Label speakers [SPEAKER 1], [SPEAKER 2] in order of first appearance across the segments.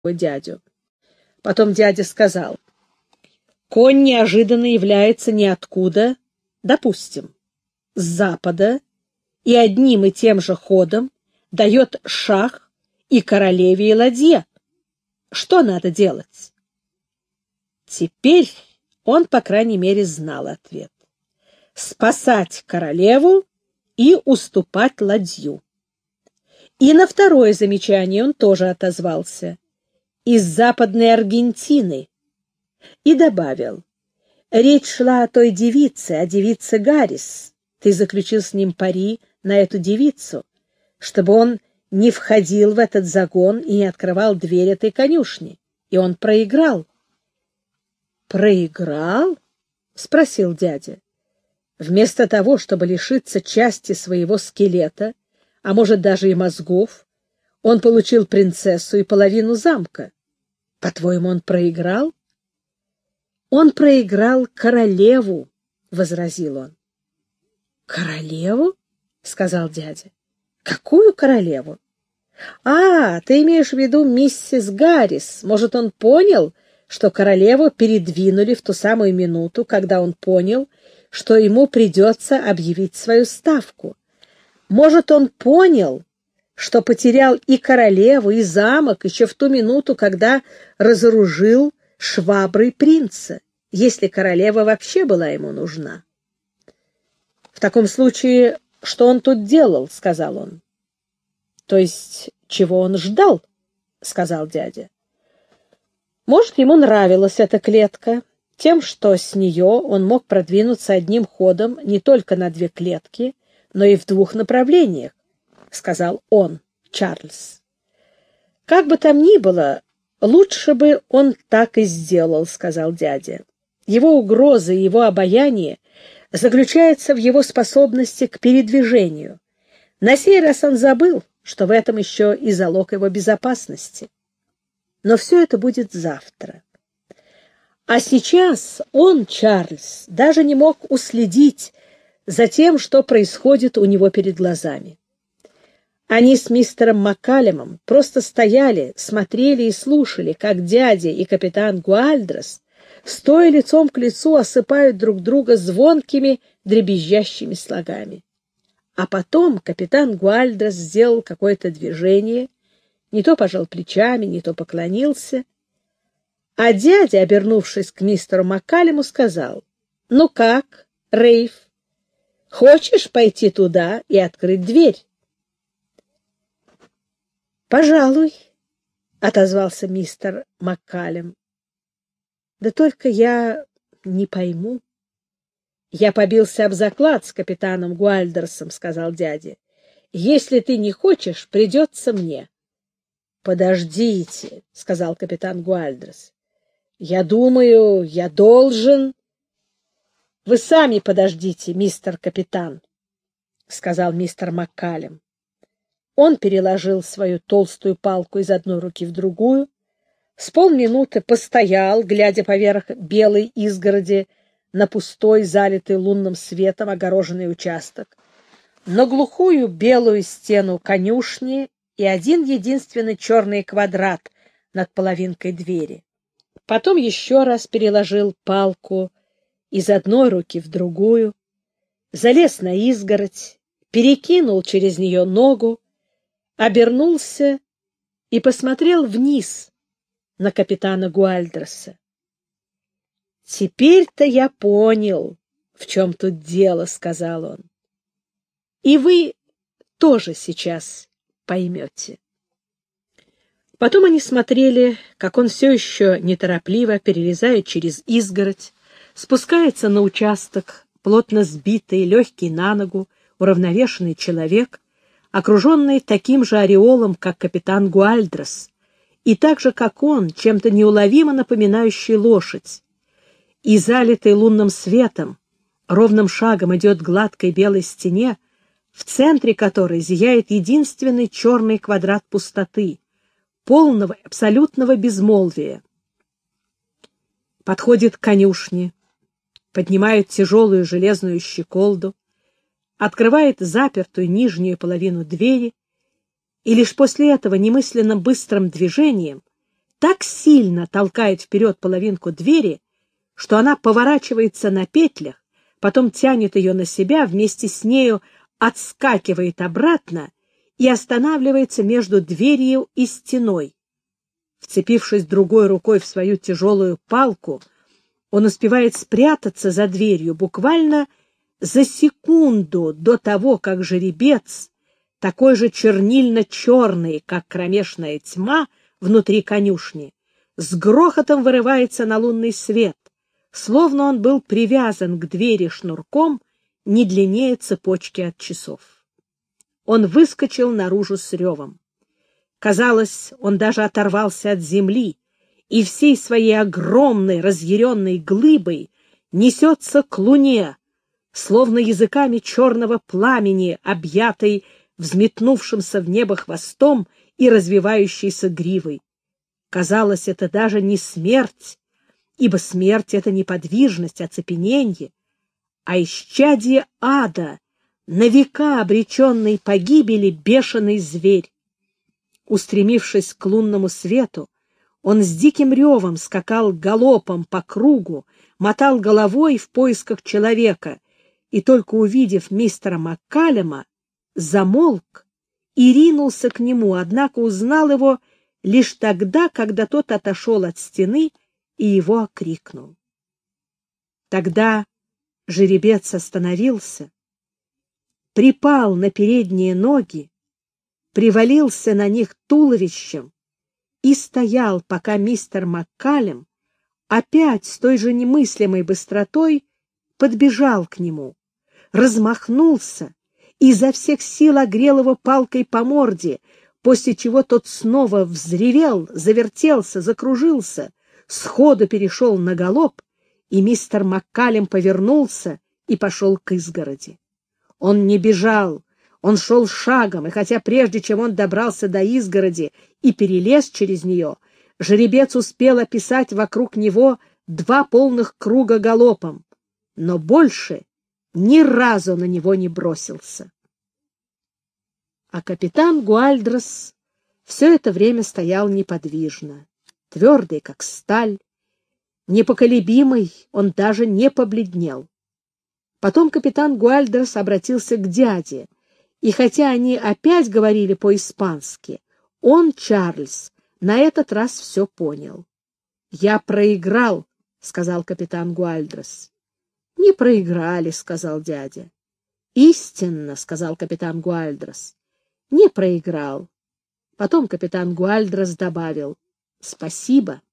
[SPEAKER 1] дядю. Потом дядя сказал: конь неожиданно является ниоткуда, допустим, с запада, и одним и тем же ходом дает шах и королеве, и ладье. Что надо делать? Теперь он, по крайней мере, знал ответ. Спасать королеву и уступать ладью. И на второе замечание он тоже отозвался: из Западной Аргентины. И добавил: речь шла о той девице, о девице Гаррис. Ты заключил с ним пари на эту девицу, чтобы он не входил в этот загон и не открывал дверь этой конюшни. И он проиграл. «Проиграл?» — спросил дядя. «Вместо того, чтобы лишиться части своего скелета, а может даже и мозгов, он получил принцессу и половину замка. По-твоему, он проиграл?» «Он проиграл королеву», — возразил он. «Королеву?» — сказал дядя. «Какую королеву?» Ты имеешь в виду миссис Гаррис. Может, он понял, что королеву передвинули в ту самую минуту, когда он понял, что ему придется объявить свою ставку. Может, он понял, что потерял и королеву, и замок еще в ту минуту, когда разоружил шваброй принца, если королева вообще была ему нужна. «В таком случае, что он тут делал?» — сказал он. «То есть, чего он ждал?» — сказал дядя. «Может, ему нравилась эта клетка, тем, что с нее он мог продвинуться одним ходом не только на 2 клетки, но и в 2 направлениях», — сказал он, Чарльз. «Как бы там ни было, лучше бы он так и сделал», — сказал дядя. «Его угроза и его обаяние заключается в его способности к передвижению. На сей раз он забыл, что в этом еще и залог его безопасности. Но все это будет завтра. А сейчас он, Чарльз, даже не мог уследить за тем, что происходит у него перед глазами. Они с мистером Маккалемом просто стояли, смотрели и слушали, как дядя и капитан Гуальдрес, стоя лицом к лицу, осыпают друг друга звонкими, дребезжащими слогами. А потом капитан Гуальдрес сделал какое-то движение, не то пожал плечами, не то поклонился, а дядя, обернувшись к мистеру Маккалему, сказал: «Ну как, Рейф, хочешь пойти туда и открыть дверь?» «Пожалуй», — отозвался мистер Маккалем. «Да только я не пойму». «Я побился об заклад с капитаном Гуальдерсом», — сказал дядя. «Если ты не хочешь, придется мне». «Подождите», — сказал капитан Гуальдерс. «Я думаю, я должен...» «Вы сами подождите, мистер капитан», — сказал мистер Маккалем. Он переложил свою толстую палку из одной руки в другую, с полминуты постоял, глядя поверх белой изгороди на пустой, залитый лунным светом огороженный участок, на глухую белую стену конюшни и один единственный черный квадрат над половинкой двери. Потом еще раз переложил палку из одной руки в другую, залез на изгородь, перекинул через нее ногу, обернулся и посмотрел вниз на капитана Гуальдерса. «Теперь-то я понял, в чем тут дело», — сказал он. «И вы тоже сейчас поймете». Потом они смотрели, как он все еще неторопливо перелезает через изгородь, спускается на участок, плотно сбитый, легкий на ногу, уравновешенный человек, окруженный таким же ореолом, как капитан Гуальдрес, и так же, как он, чем-то неуловимо напоминающий лошадь, и залитый лунным светом, ровным шагом идет к гладкой белой стене, в центре которой зияет единственный черный квадрат пустоты, полного, абсолютного безмолвия. Подходит к конюшне, поднимает тяжелую железную щеколду, открывает запертую нижнюю половину двери, и лишь после этого немысленно быстрым движением так сильно толкает вперед половинку двери, что она поворачивается на петлях, потом тянет ее на себя, вместе с нею отскакивает обратно и останавливается между дверью и стеной. Вцепившись другой рукой в свою тяжелую палку, он успевает спрятаться за дверью буквально за секунду до того, как жеребец, такой же чернильно-черный, как кромешная тьма внутри конюшни, с грохотом вырывается на лунный свет, словно он был привязан к двери шнурком не длиннее цепочки от часов. Он выскочил наружу с ревом. Казалось, он даже оторвался от земли и всей своей огромной разъяренной глыбой несется к луне, словно языками черного пламени, объятой взметнувшимся в небо хвостом и развивающейся гривой. Казалось, это даже не смерть, ибо смерть — это неподвижность, оцепененье, а исчадие ада, на века обреченный погибели бешеный зверь. Устремившись к лунному свету, он с диким ревом скакал галопом по кругу, мотал головой в поисках человека и, только увидев мистера Маккалема, замолк и ринулся к нему, однако узнал его лишь тогда, когда тот отошел от стены и его окрикнул. Тогда жеребец остановился, припал на передние ноги, привалился на них туловищем и стоял, пока мистер Маккалем опять с той же немыслимой быстротой подбежал к нему, размахнулся и изо всех сил огрел его палкой по морде, после чего тот снова взревел, завертелся, закружился, сходу перешел на галоп, и мистер Маккалем повернулся и пошел к изгороди. Он не бежал, он шел шагом, и хотя прежде чем он добрался до изгороди и перелез через нее, жеребец успел описать вокруг него 2 полных круга галопом, но больше ни разу на него не бросился. А капитан Гуальдрос все это время стоял неподвижно, твердый, как сталь, непоколебимый, он даже не побледнел. Потом капитан Гуальдрос обратился к дяде, и хотя они опять говорили по-испански, он, Чарльз, на этот раз все понял. «Я проиграл», — сказал капитан Гуальдрос. «Не проиграли», — сказал дядя. «Истинно», — сказал капитан Гуальдрос. «Не проиграл». Потом капитан Гуальдрос добавил: «Спасибо».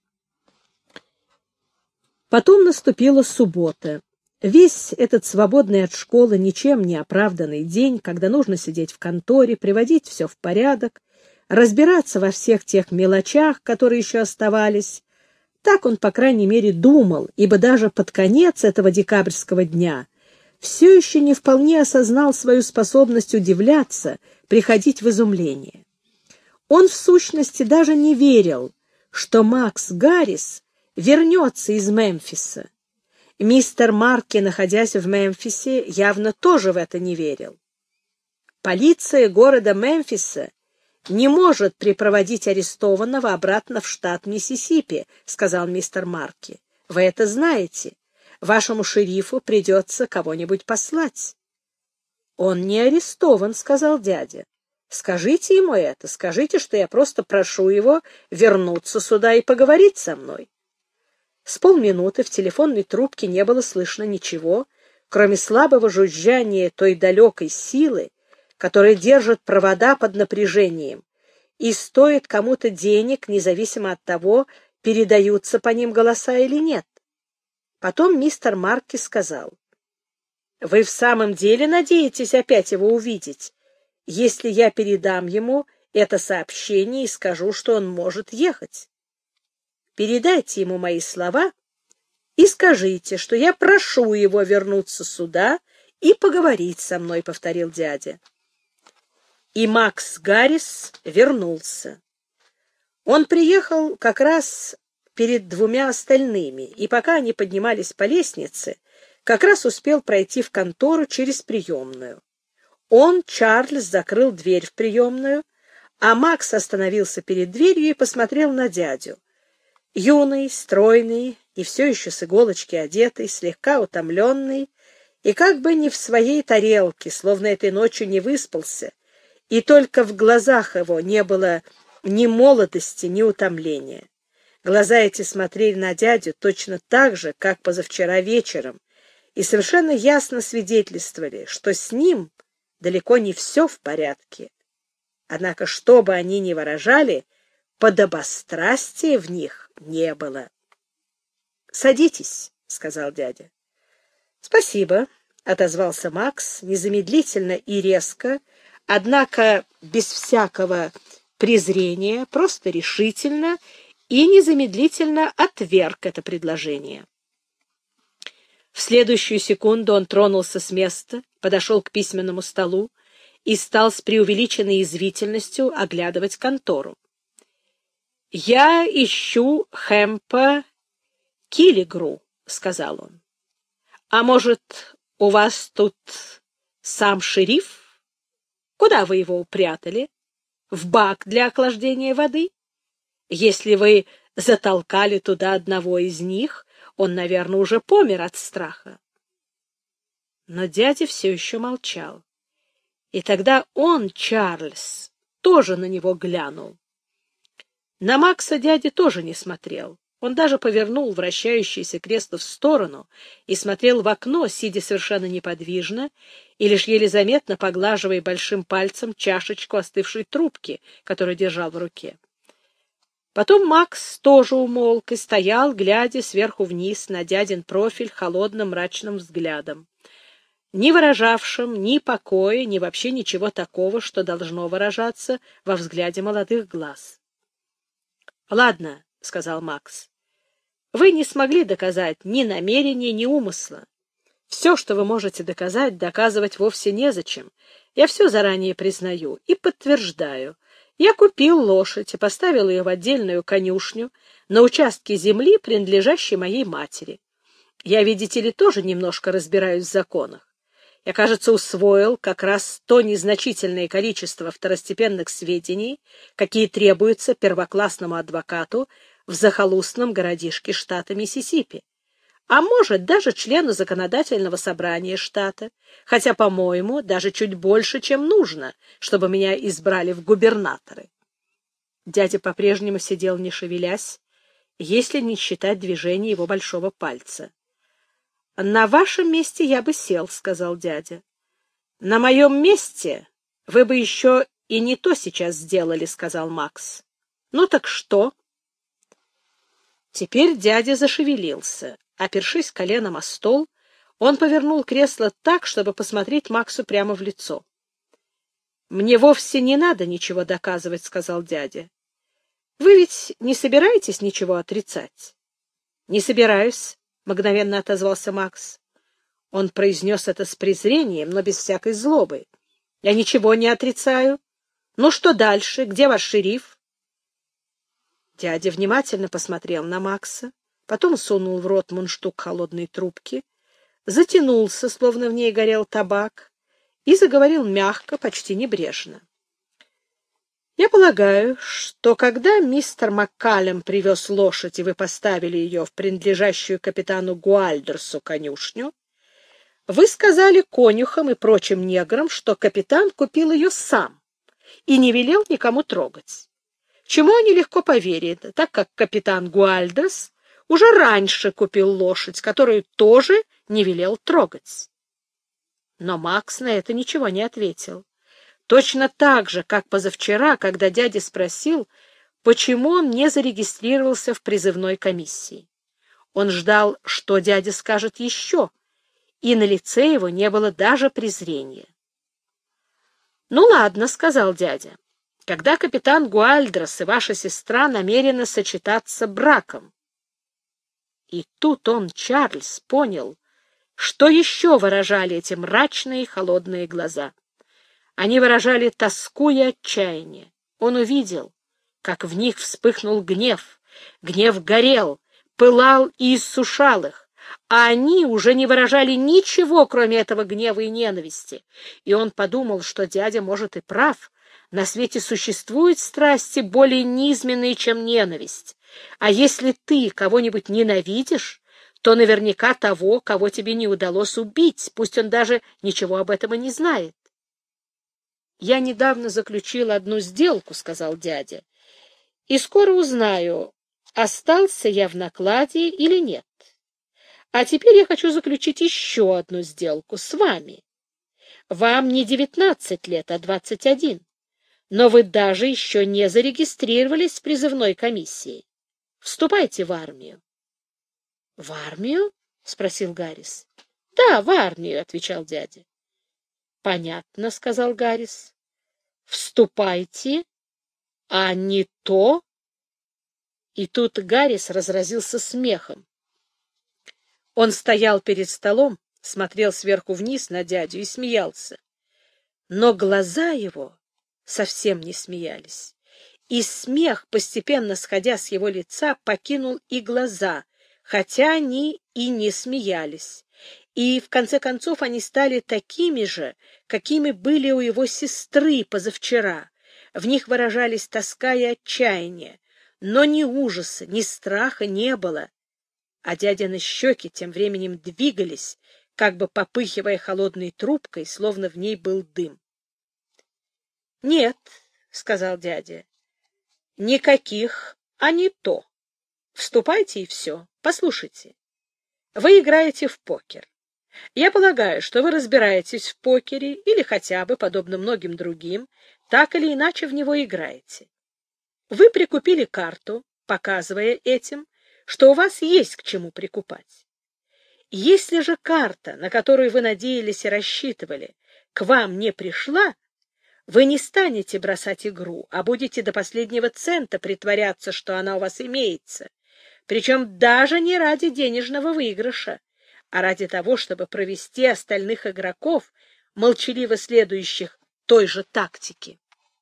[SPEAKER 1] Потом наступила суббота. Весь этот свободный от школы, ничем не оправданный день, когда нужно сидеть в конторе, приводить все в порядок, разбираться во всех тех мелочах, которые еще оставались, так он, по крайней мере, думал, ибо даже под конец этого декабрьского дня все еще не вполне осознал свою способность удивляться, приходить в изумление. Он, в сущности, даже не верил, что Макс Гаррис вернется из Мемфиса. Мистер Марки, находясь в Мемфисе, явно тоже в это не верил. Полиция города Мемфиса не может припроводить арестованного обратно в штат Миссисипи, сказал мистер Марки. Вы это знаете. Вашему шерифу придется кого-нибудь послать. Он не арестован, сказал дядя. Скажите ему это, скажите, что я просто прошу его вернуться сюда и поговорить со мной. С полминуты в телефонной трубке не было слышно ничего, кроме слабого жужжания той далекой силы, которая держит провода под напряжением и стоит кому-то денег, независимо от того, передаются по ним голоса или нет. Потом мистер Марки сказал: «Вы в самом деле надеетесь опять его увидеть, если я передам ему это сообщение и скажу, что он может ехать? Передайте ему мои слова и скажите, что я прошу его вернуться сюда и поговорить со мной», — повторил дядя. И Макс Гаррис вернулся. Он приехал как раз перед 2 остальными, и пока они поднимались по лестнице, как раз успел пройти в контору через приемную. Он, Чарльз, закрыл дверь в приемную, А Макс остановился перед дверью и посмотрел на дядю. Юный, стройный и все еще с иголочки одетый, слегка утомленный, и как бы не в своей тарелке, словно этой ночью не выспался, и только в глазах его не было ни молодости, ни утомления. Глаза эти смотрели на дядю точно так же, как позавчера вечером, и совершенно ясно свидетельствовали, что с ним далеко не все в порядке. Однако, что бы они ни выражали, подобострастия в них не было. — Садитесь, — сказал дядя. — Спасибо, — отозвался Макс, незамедлительно и резко, однако без всякого презрения, просто решительно и незамедлительно отверг это предложение. В следующую секунду он тронулся с места, подошел к письменному столу и стал с преувеличенной язвительностью оглядывать контору. — Я ищу Хэмпа Киллигру, — сказал он. — А может, у вас тут сам шериф? Куда вы его упрятали? В бак для охлаждения воды? Если вы затолкали туда одного из них, он, наверное, уже помер от страха. Но дядя все еще молчал. И тогда он, Чарльз, тоже на него глянул. На Макса дядя тоже не смотрел. Он даже повернул вращающееся кресло в сторону и смотрел в окно, сидя совершенно неподвижно и лишь еле заметно поглаживая большим пальцем чашечку остывшей трубки, которую держал в руке. Потом Макс тоже умолк и стоял, глядя сверху вниз на дядин профиль холодным мрачным взглядом, не выражавшим ни покоя, ни вообще ничего такого, что должно выражаться во взгляде молодых глаз. — Ладно, — сказал Макс, — вы не смогли доказать ни намерения, ни умысла. Все, что вы можете доказать, доказывать вовсе незачем. Я все заранее признаю и подтверждаю. Я купил лошадь и поставил ее в отдельную конюшню на участке земли, принадлежащей моей матери. Я, видите ли, тоже немножко разбираюсь в законах. Я, кажется, усвоил как раз то незначительное количество второстепенных сведений, какие требуются первоклассному адвокату в захолустном городишке штата Миссисипи, а может, даже члену законодательного собрания штата, хотя, по-моему, даже чуть больше, чем нужно, чтобы меня избрали в губернаторы. Дядя по-прежнему сидел, не шевелясь, если не считать движения его большого пальца. — На вашем месте я бы сел, — сказал дядя. — На моем месте вы бы еще и не то сейчас сделали, — сказал Макс. — Ну так что? Теперь дядя зашевелился. Опершись коленом о стол, он повернул кресло так, чтобы посмотреть Максу прямо в лицо. — Мне вовсе не надо ничего доказывать, — сказал дядя. — Вы ведь не собираетесь ничего отрицать? — Не собираюсь, — мгновенно отозвался Макс. Он произнес это с презрением, но без всякой злобы. — Я ничего не отрицаю. Ну что дальше? Где ваш шериф? Дядя внимательно посмотрел на Макса, потом сунул в рот мундштук холодной трубки, затянулся, словно в ней горел табак, и заговорил мягко, почти небрежно. «Я полагаю, что когда мистер Маккалем привез лошадь, и вы поставили ее в принадлежащую капитану Гуальдерсу конюшню, вы сказали конюхам и прочим неграм, что капитан купил ее сам и не велел никому трогать. Чему они легко поверят, так как капитан Гуальдерс уже раньше купил лошадь, которую тоже не велел трогать». Но Макс на это ничего не ответил. Точно так же, как позавчера, когда дядя спросил, почему он не зарегистрировался в призывной комиссии. Он ждал, что дядя скажет еще, и на лице его не было даже презрения. «Ну ладно», — сказал дядя, — «когда капитан Гуальдрос и ваша сестра намерены сочетаться браком». И тут он, Чарльз, понял, что еще выражали эти мрачные холодные глаза. Они выражали тоску и отчаяние. Он увидел, как в них вспыхнул гнев. Гнев горел, пылал и иссушал их, а они уже не выражали ничего, кроме этого гнева и ненависти. И он подумал, что дядя, может, и прав, На свете существуют страсти более низменные, чем ненависть. А если ты кого-нибудь ненавидишь, то наверняка того, кого тебе не удалось убить, пусть он даже ничего об этом и не знает. — Я недавно заключил одну сделку, — сказал дядя, — и скоро узнаю, остался я в накладе или нет. А теперь я хочу заключить еще одну сделку с вами. Вам не 19 лет, а 21, но вы даже еще не зарегистрировались с призывной комиссией. Вступайте в армию. — В армию? — спросил Гаррис. — Да, в армию, — отвечал дядя. — Понятно, — сказал Гаррис. — Вступайте, а не то. И тут Гаррис разразился смехом. Он стоял перед столом, смотрел сверху вниз на дядю и смеялся. Но глаза его совсем не смеялись, и смех, постепенно сходя с его лица, покинул и глаза, хотя они и не смеялись. И, в конце концов, они стали такими же, какими были у его сестры позавчера. В них выражались тоска и отчаяние, но ни ужаса, ни страха не было. А дядины щеки тем временем двигались, как бы попыхивая холодной трубкой, словно в ней был дым. — Нет, — сказал дядя, — никаких, а не то. Вступайте и все. Послушайте, вы играете в покер. Я полагаю, что вы разбираетесь в покере или хотя бы, подобно многим другим, так или иначе в него играете. Вы прикупили карту, показывая этим, что у вас есть к чему прикупать. Если же карта, на которую вы надеялись и рассчитывали, к вам не пришла, вы не станете бросать игру, а будете до последнего цента притворяться, что она у вас имеется, причем даже не ради денежного выигрыша, а ради того, чтобы провести остальных игроков, молчаливо следующих той же тактике.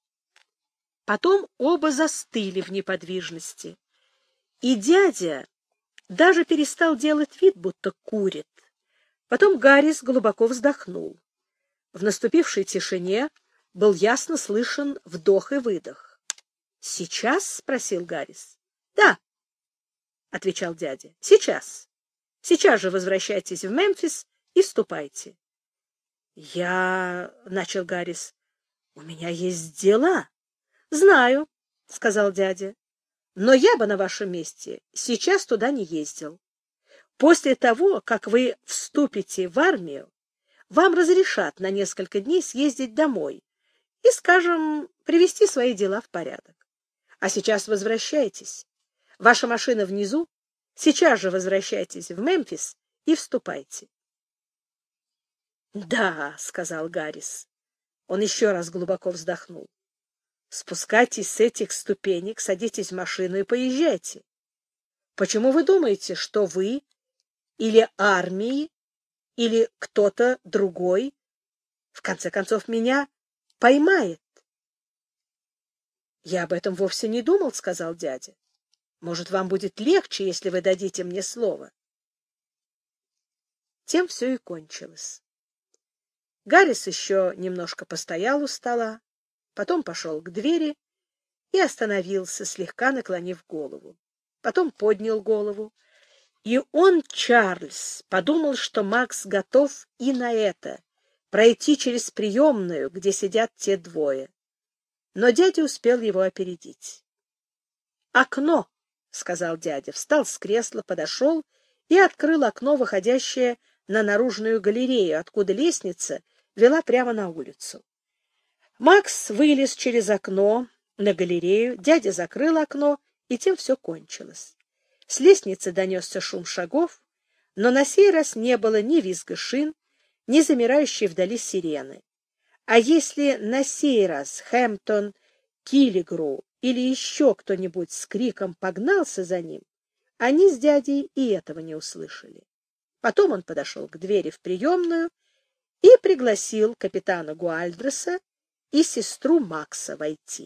[SPEAKER 1] Потом оба застыли в неподвижности, и дядя даже перестал делать вид, будто курит. Потом Гаррис глубоко вздохнул. В наступившей тишине был ясно слышен вдох и выдох. — Сейчас? — спросил Гаррис. — Да, — отвечал дядя. — Сейчас. Сейчас же возвращайтесь в Мемфис и вступайте. — Я... — начал Гаррис. — У меня есть дела. — Знаю, — сказал дядя. — Но я бы на вашем месте сейчас туда не ездил. После того, как вы вступите в армию, вам разрешат на несколько дней съездить домой и, скажем, привести свои дела в порядок. А сейчас возвращайтесь. Ваша машина внизу. Сейчас же возвращайтесь в Мемфис и вступайте. — Да, — сказал Гаррис. Он еще раз глубоко вздохнул. — Спускайтесь с этих ступенек, садитесь в машину и поезжайте. Почему вы думаете, что вы или армии, или кто-то другой, в конце концов, меня поймает? — Я об этом вовсе не думал, — сказал дядя. — Может, вам будет легче, если вы дадите мне слово. Тем все и кончилось. Гаррис еще немножко постоял у стола, потом пошел к двери и остановился, слегка наклонив голову. Потом поднял голову, и он, Чарльз, подумал, что Макс готов и на это — пройти через приемную, где сидят те двое. Но дядя успел его опередить. «Окно!» — сказал дядя, встал с кресла, подошел и открыл окно, выходящее на наружную галерею, откуда лестница вела прямо на улицу. Макс вылез через окно на галерею, дядя закрыл окно, и тем все кончилось. С лестницы донесся шум шагов, но на сей раз не было ни визга шин, ни замирающей вдали сирены. А если на сей раз Хэмптон, Киллигру или еще кто-нибудь с криком погнался за ним, они с дядей и этого не услышали. Потом он подошел к двери в приемную и пригласил капитана Гуальдреса и сестру Макса войти.